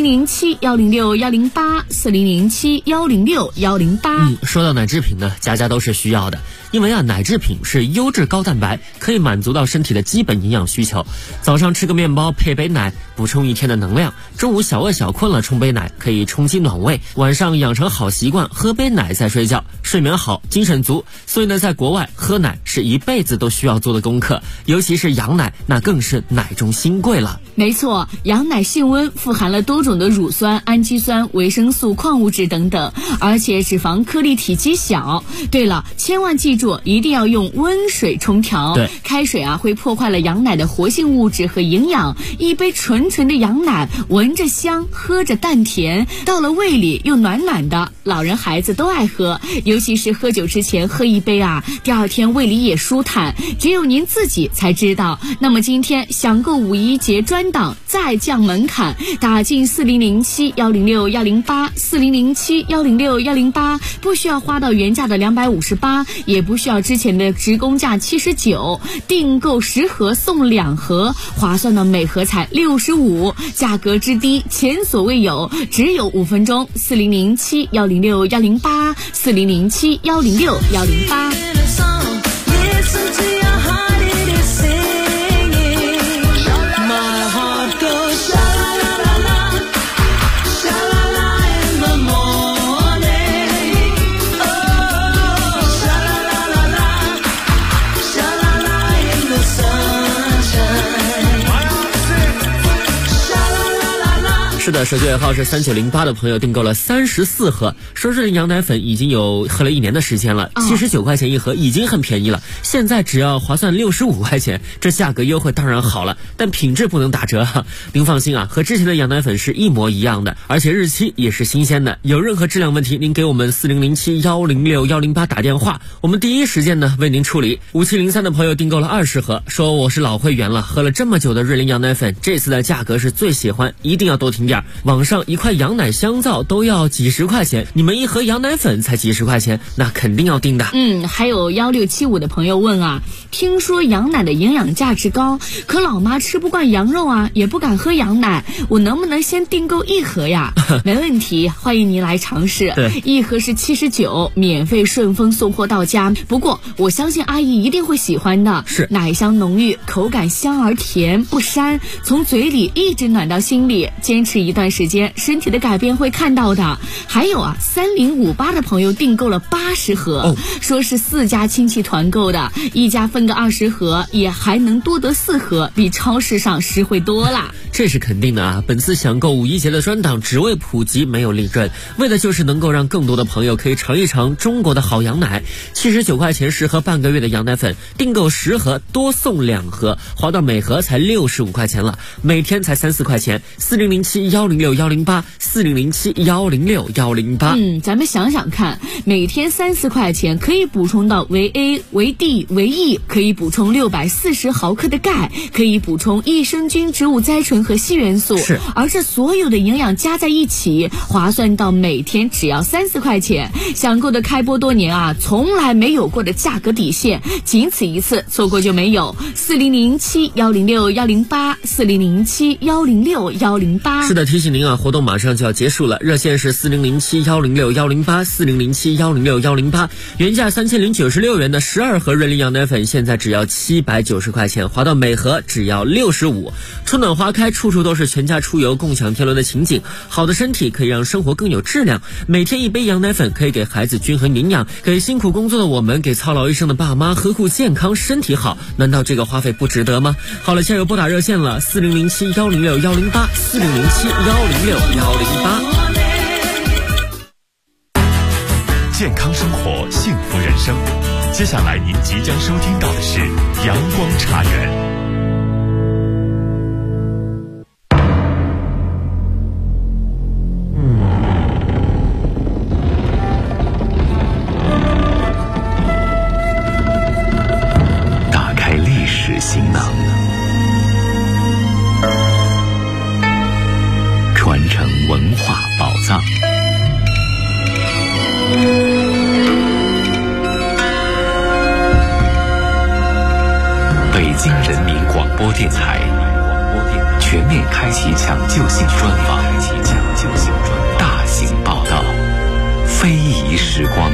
4007-106-108，4007-106-108。 说到奶制品呢，家家都是需要的，因为奶制品是优质高蛋白，可以满足到身体的基本营养需求。早上吃个面包配杯奶，补充一天的能量；中午小饿小困了，冲杯奶可以充饥暖胃；晚上养成好习惯，喝杯奶再睡觉，睡眠好，精神足。所以呢，在国外喝奶是一辈子都需要做的功课，尤其是羊奶，那更是奶中新贵了。 没错，羊奶性温，富含了多种的乳酸、氨基酸、维生素、矿物质等等，而且脂肪颗粒体积小。对了，千万记住，一定要用温水冲调。 对， 开水会破坏了羊奶的活性物质和营养。一杯纯纯的羊奶，闻着香，喝着淡甜，到了胃里又暖暖的，老人孩子都爱喝。尤其是喝酒之前喝一杯第二天胃里也舒坦，只有您自己才知道。那么今天享购五一节专档再降门槛，打进4007-106-108，4007-106-108，不需要花到原价的258，也不需要之前的直供价79，订购10盒送2盒，划算的每盒才65，价格之低前所未有，只有5分钟。4007-106-108，4007-106-108。 是的，手机尾号是3908的朋友订购了34盒，说瑞麟羊奶粉已经有喝了1年的时间了，79块钱一盒已经很便宜了，现在只要划算65块钱，这价格优惠当然好了，但品质不能打折您放心和之前的羊奶粉是一模一样的，而且日期也是新鲜的。有任何质量问题，您给我们4007-106-108打电话，我们第一时间呢为您处理。5703的朋友订购了20盒，说我是老会员了，喝了这么久的瑞麟羊奶粉，这次的价格是最喜欢，一定要多听点。网上一块羊奶香皂都要几十块钱，你们一盒羊奶粉才几十块钱，那肯定要订的。 还有1675的朋友问听说羊奶的营养价值高，可老妈吃不惯羊肉也不敢喝羊奶，我能不能先订购1盒呀？没问题，欢迎您来尝试。 对 ，1盒是79，免费顺丰送货到家。不过我相信阿姨一定会喜欢的， 是奶香浓郁，口感香而甜，不膻，从嘴里一直暖到心里，坚持一段时间，身体的改变会看到的。还有3058的朋友订购了80盒，说是4家亲戚团购的，一家分个20盒，也还能多得4盒，比超市上实惠多了。 这是肯定的本次享购五一节的专档只为普及，没有利润，为的就是能够让更多的朋友可以尝一尝中国的好羊奶。79块钱10盒半个月的羊奶粉，订购10盒多送2盒，划到每盒才65块钱了，每天才3-4块钱。4007-106-108， 4007-106-108。 咱们想想看，每天3-4块钱可以补充到维 A、维 D、维 E， 可以补充640毫克的钙，可以补充益生菌、植物甾醇和硒元素。 是， 而这所有的营养加在一起，划算到每天只要3-4块钱。享购的开播多年从来没有过的价格底线，仅此一次，错过就没有。4007-106-108，4007-106-108。 是的。 的提醒您啊，活动马上就要结束了，热线是4007-106-108，4007-106-108，原价3096元的12盒瑞麟羊奶粉，现在只要790块钱，划到每盒只要65。春暖花开，处处都是全家出游共享天伦的情景。好的身体可以让生活更有质量，每天一杯羊奶粉可以给孩子均衡营养，给辛苦工作的我们，给操劳一生的爸妈呵护健康身体好，难道这个花费不值得吗？好了，加油拨打热线了，4007-106-108，4007-106-108。 健康生活，幸福人生。接下来您即将收听到的是阳光茶园。打开历史行囊，传承文化宝藏。北京人民广播电台全面开启抢救性专访，大型报道，非遗时光。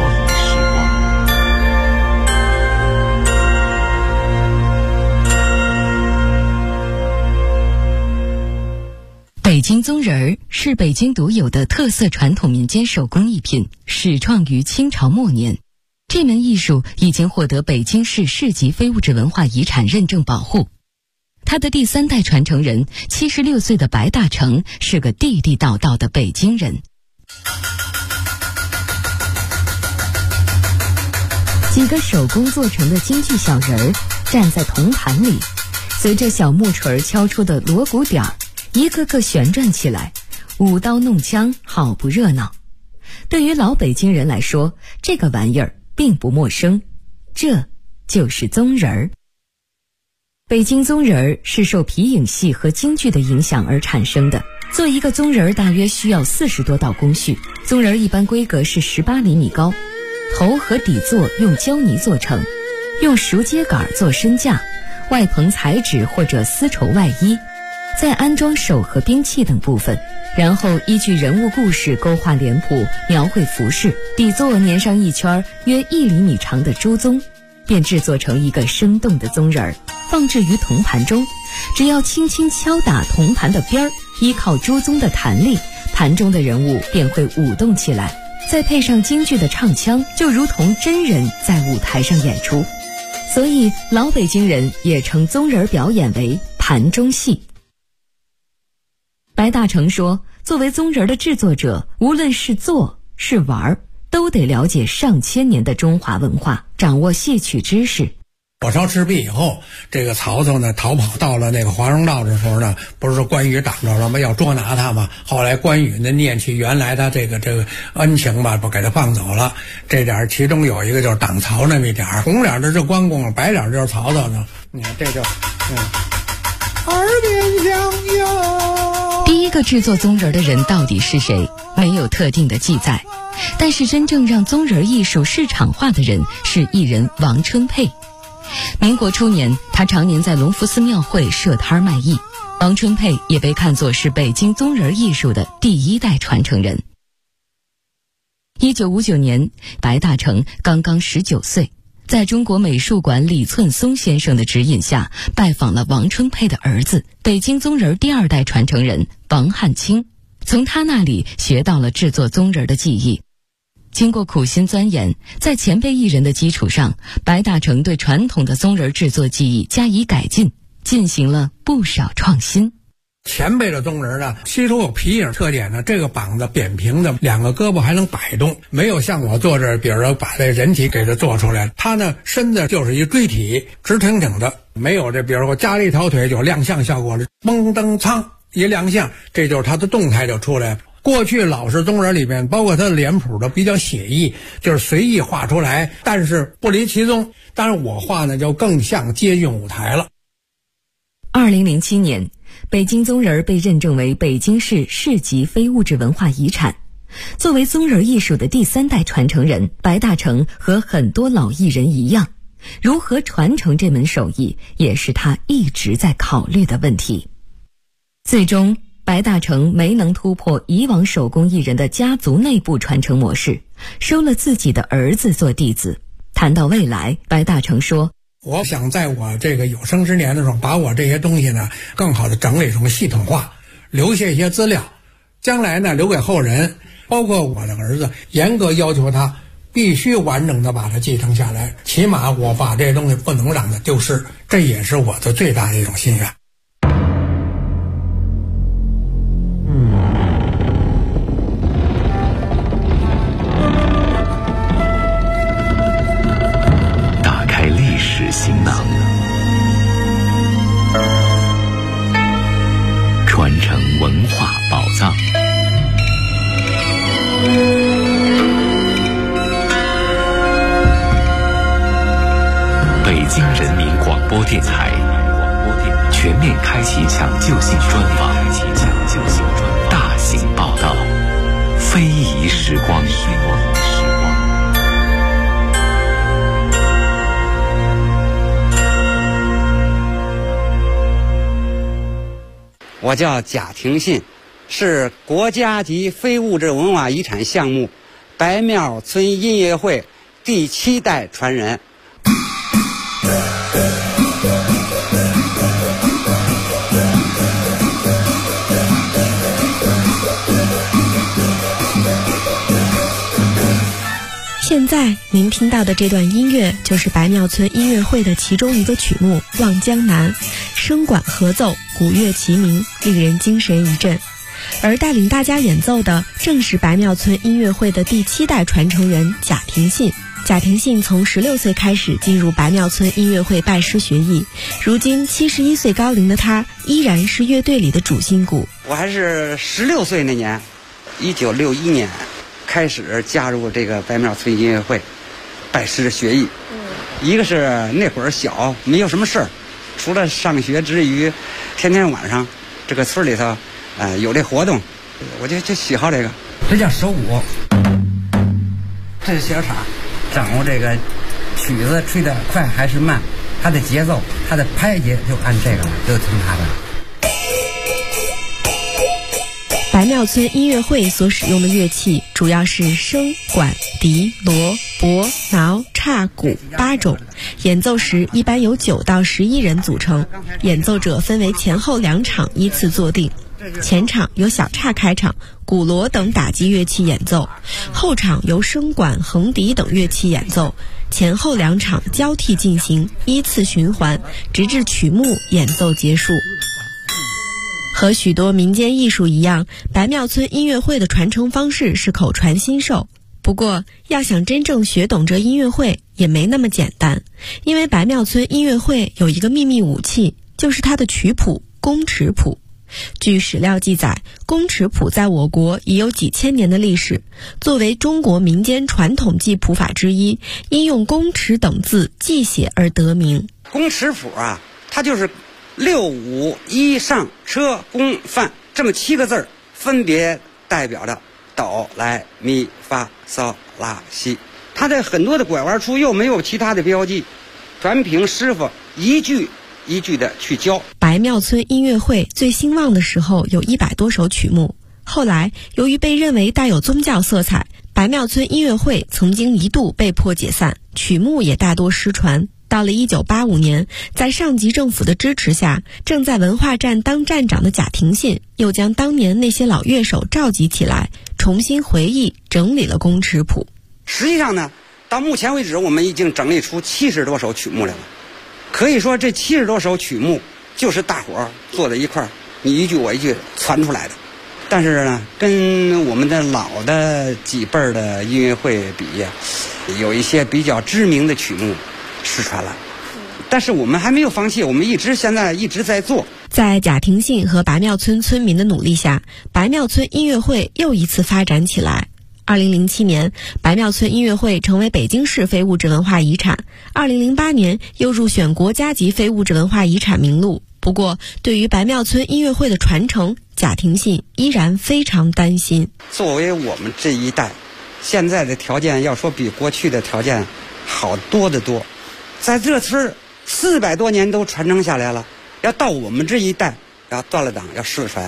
北京宗仁儿是北京独有的特色传统民间手工艺品，始创于清朝末年。这门艺术已经获得北京市市级非物质文化遗产认证保护。他的第3代传承人76岁的白大成是个地地道道的北京人。几个手工做成的京剧小人儿站在铜盘里，随着小木锤敲出的锣鼓点儿，一个个旋转起来，舞刀弄枪，好不热闹。对于老北京人来说，这个玩意儿并不陌生，这就是宗仁儿。北京宗仁儿是受皮影戏和京剧的影响而产生的。做一个宗仁儿大约需要40多道工序，宗仁儿一般规格是18厘米高，头和底座用胶泥做成，用熟秸秆做身架，外棚彩纸或者丝绸外衣，再安装手和兵器等部分，然后依据人物故事勾画脸谱，描绘服饰，底座粘上一圈约1厘米长的朱宗，便制作成一个生动的宗仁儿，放置于铜盘中。只要轻轻敲打铜盘的边儿，依靠朱宗的弹力，盘中的人物便会舞动起来，再配上京剧的唱腔，就如同真人在舞台上演出。所以老北京人也称宗仁儿表演为盘中戏。白大成说，作为宗仁儿的制作者，无论是做是玩，都得了解上千年的中华文化，掌握戏曲知识。 火烧赤壁以后，这个曹操呢逃跑到了那个华容道的时候呢，不是说关羽挡着了吗？要捉拿他嘛。后来关羽呢念起原来他这个恩情吧，不给他放走了。这点其中有一个就是挡曹那么一点，红脸的是关公，白脸就是曹操呢。你看这就耳边响哟。 第一个制作宗仁儿的人到底是谁？没有特定的记载。但是真正让宗仁儿艺术市场化的人是艺人王春佩。民国初年，他常年在隆福寺庙会设摊卖艺。王春佩也被看作是北京宗仁儿艺术的第1代传承人。1959年，白大成刚刚19岁，在中国美术馆李寸松先生的指引下，拜访了王春佩的儿子，北京宗仁儿第2代传承人王汉卿，从他那里学到了制作宗仁儿的技艺。经过苦心钻研，在前辈艺人的基础上，白大成对传统的宗仁儿制作技艺加以改进，进行了不少创新。 前辈的宗仁呢，吸收有皮影特点呢，这个膀子扁平的，2个胳膊还能摆动，没有像我做这，比如说把这人体给它做出来，他呢身子就是一锥体，直挺挺的，没有这，比如说加了一条腿就亮相效果了，嘣噔噌一亮相，这就是他的动态就出来了。过去老式宗仁里面，包括他的脸谱的比较写意，就是随意画出来，但是不离其宗。当然我画呢就更像接近舞台了。 2007年，北京宗仁被认证为北京市市级非物质文化遗产。作为宗仁艺术的第3代传承人，白大成和很多老艺人一样，如何传承这门手艺，也是他一直在考虑的问题。最终， 白大成没能突破以往手工艺人的家族内部传承模式，收了自己的儿子做弟子。谈到未来，白大成说， 我想在我这个有生之年的时候，把我这些东西呢更好的整理成系统化，留下一些资料，将来呢留给后人，包括我的儿子，严格要求他必须完整的把它继承下来，起码我把这些东西不能让它丢失，这也是我的最大的一种心愿。 打开历史行囊，传承文化宝藏。北京人民广播电台全面开启抢救性专访，大型报道，非遗时光。 我叫贾廷信，是国家级非物质文化遗产项目白庙村音乐会第7代传人。 现在您听到的这段音乐就是白庙村音乐会的其中一个曲目《望江南》，声管合奏，鼓乐齐鸣，令人精神一振。而带领大家演奏的正是白庙村音乐会的第7代传承人贾廷信。贾廷信从16岁开始进入白庙村音乐会拜师学艺，如今71岁高龄的他依然是乐队里的主心骨。 我还是16岁那年，1961年开始加入这个白庙村音乐会，拜师学艺。一个是那会儿小，没有什么事儿，除了上学之余，天天晚上这个村里头，有这活动，我就喜好这个。这叫手鼓，这是小叉，掌握这个曲子吹得快还是慢，它的节奏，它的拍节就按这个了，就听它的。 白庙村音乐会所使用的乐器主要是笙、管、笛、锣、钹、挠、叉、鼓8种，演奏时一般由9到11人组成，演奏者分为前后2场依次坐定。前场由小叉开场，鼓锣等打击乐器演奏，后场由笙管、横笛等乐器演奏，前后2场交替进行，依次循环，直至曲目演奏结束。和许多民间艺术一样，白庙村音乐会的传承方式是口传心授。不过，要想真正学懂这音乐会也没那么简单，因为白庙村音乐会有一个秘密武器，就是它的曲谱宫尺谱。据史料记载，宫尺谱在我国已有几千年的历史，作为中国民间传统记谱法之一，因用宫尺等字记写而得名。 宫尺谱啊，它就是6、5、1上车宫范这么7个字儿，分别代表着哆来咪发嗦拉西。它在很多的拐弯处又没有其他的标记，全凭师傅一句一句的去教。 白庙村音乐会最兴旺的时候有100多首曲目，后来由于被认为带有宗教色彩，白庙村音乐会曾经一度被迫解散，曲目也大多失传。到了1985年，在上级政府的支持下，正在文化站当站长的贾廷信又将当年那些老乐手召集起来，重新回忆整理了宫尺谱。 实际上呢，到目前为止我们已经整理出70多首曲目来了。可以说这70多首曲目就是大伙儿坐在一块儿，你一句我一句传出来的。但是呢，跟我们的老的几辈儿的音乐会比呀，有一些比较知名的曲目失传了，但是我们还没有放弃，我们现在一直在做。 在贾廷信和白庙村村民的努力下，白庙村音乐会又一次发展起来。2007年，白庙村音乐会成为北京市非物质文化遗产，2008年又入选国家级非物质文化遗产名录。不过，对于白庙村音乐会的传承，贾廷信依然非常担心。 作为我们这一代，现在的条件要说比过去的条件好多得多。在这村400多年都传承下来了，要到我们这一代要断了档，要失传，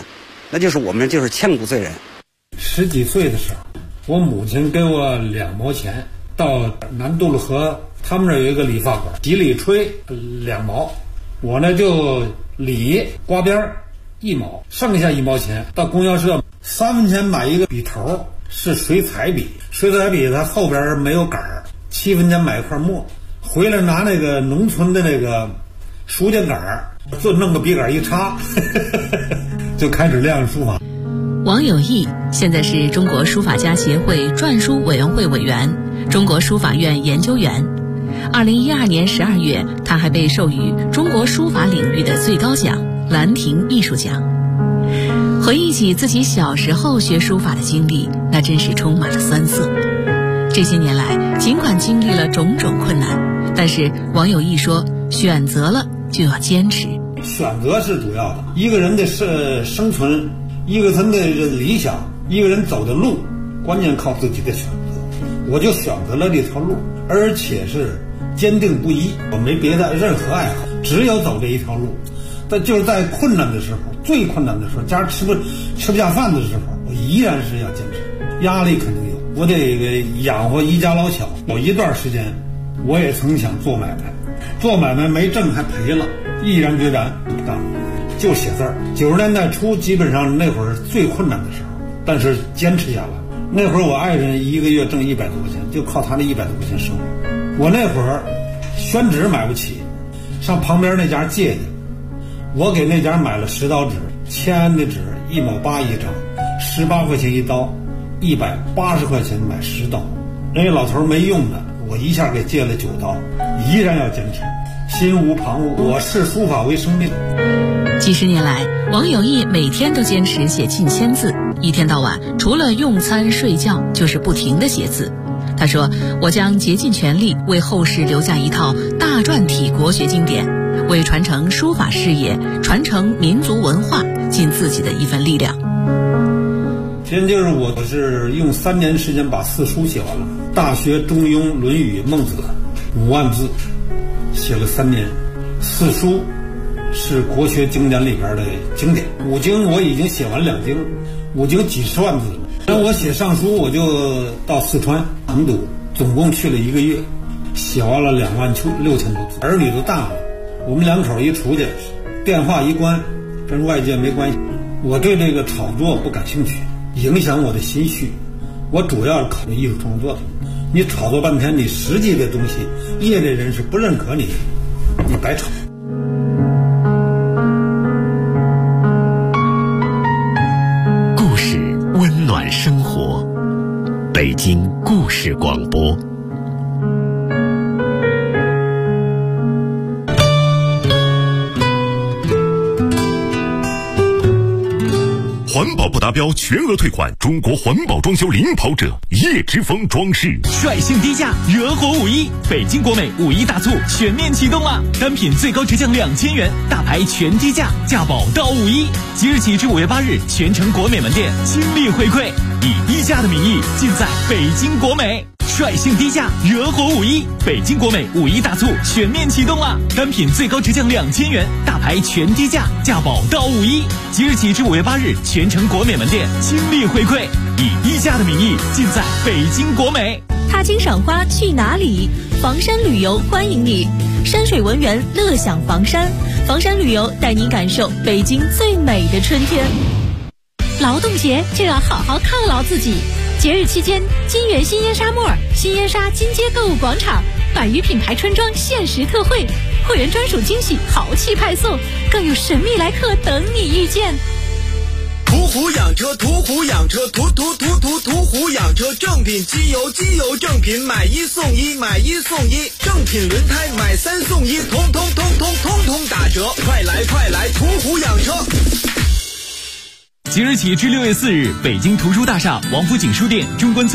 那就是我们就是千古罪人。 10几岁的时候，我母亲给我2毛钱，到南渡路河他们这有一个理发馆，洗理吹2毛，我呢就理刮边1毛，剩下1毛钱到供销社3分钱买一个笔头，是水彩笔，水彩笔它后边没有杆儿，7分钱买一块墨，回来拿那个农村的那个书架杆儿，就弄个笔杆一插就开始练书法。 王有义现在是中国书法家协会篆书委员会委员、中国书法院研究员。2012年12月，他还被授予中国书法领域的最高奖兰亭艺术奖。回忆起自己小时候学书法的经历，那真是充满了酸涩。这些年来，尽管经历了种种困难，但是王有义说，选择了就要坚持。 选择是主要的，一个人的生存，一个人的理想，一个人走的路，关键靠自己的选择。我就选择了这条路，而且是坚定不移，我没别的任何爱好，只有走这一条路。但就是在困难的时候，最困难的时候，家吃不下饭的时候，我依然是要坚持。压力肯定有，我得养活一家老小。有一段时间，我也曾想做买卖，做买卖没挣还赔了，毅然决然不干了，就写字儿。90年代初，基本上那会儿最困难的时候，但是坚持下来。那会儿我爱人一个月挣100多块钱，就靠他那100多块钱生活。我那会儿宣纸买不起，上旁边那家借去。我给那家买了10刀纸，签安的纸1毛8一张，18块钱一刀，180块钱买10刀。人家老头没用的，我一下给借了9刀，依然要坚持，心无旁骛。我视书法为生命。 几十年来，王有义每天都坚持写近1000字，一天到晚除了用餐睡觉，就是不停地写字。他说：“我将竭尽全力为后世留下一套大篆体国学经典，为传承书法事业、传承民族文化尽自己的一份力量。” 其实就是我是用3年时间把4书写完了，《大学》《中庸》《论语》《孟子》5万字，写了3年。4书是国学经典里边的经典，5经我已经写完2经，5经几10万字了。然后我写上书，我就到四川成都，总共去了1个月，写完了26000多字。儿女都大了，我们2口一出去，电话一关，跟外界没关系。我对这个炒作不感兴趣，影响我的心绪。我主要是考虑艺术创作的。你炒作半天，你实际的东西，业内人士不认可你，你白炒。 故事温暖生活，北京故事广播。 环保不达标全额退款，中国环保装修领跑者叶之峰装饰， 率性低价，惹火5·1，北京国美5·1大促全面启动了，单品最高直降2000元，大牌全低价，价保到5·1。即日起至5月8日，全城国美门店倾力回馈，以低价的名义，尽在北京国美。率性低价，惹火5·1，北京国美5·1大促全面启动了，单品最高直降2000元，大牌全低价，价保到5·1。即日起至5月8日，全城国美门店倾力回馈，以低价的名义，尽在北京国美。 踏青赏花去哪里？房山旅游欢迎你，山水文园乐享房山，房山旅游带你感受北京最美的春天。劳动节就要好好犒劳自己。节日期间，金源新烟纱莫尔、新烟纱金街购物广场100余品牌春装限时特惠，会员专属惊喜豪气派送，更有神秘来客等你遇见。 途虎养车，途虎养车，途虎养车，正品机油正品，买1送1，买1送1，正品轮胎买3送1，通通打折，快来，途虎养车。 即日起至6月4日，北京图书大厦王府井书店中关村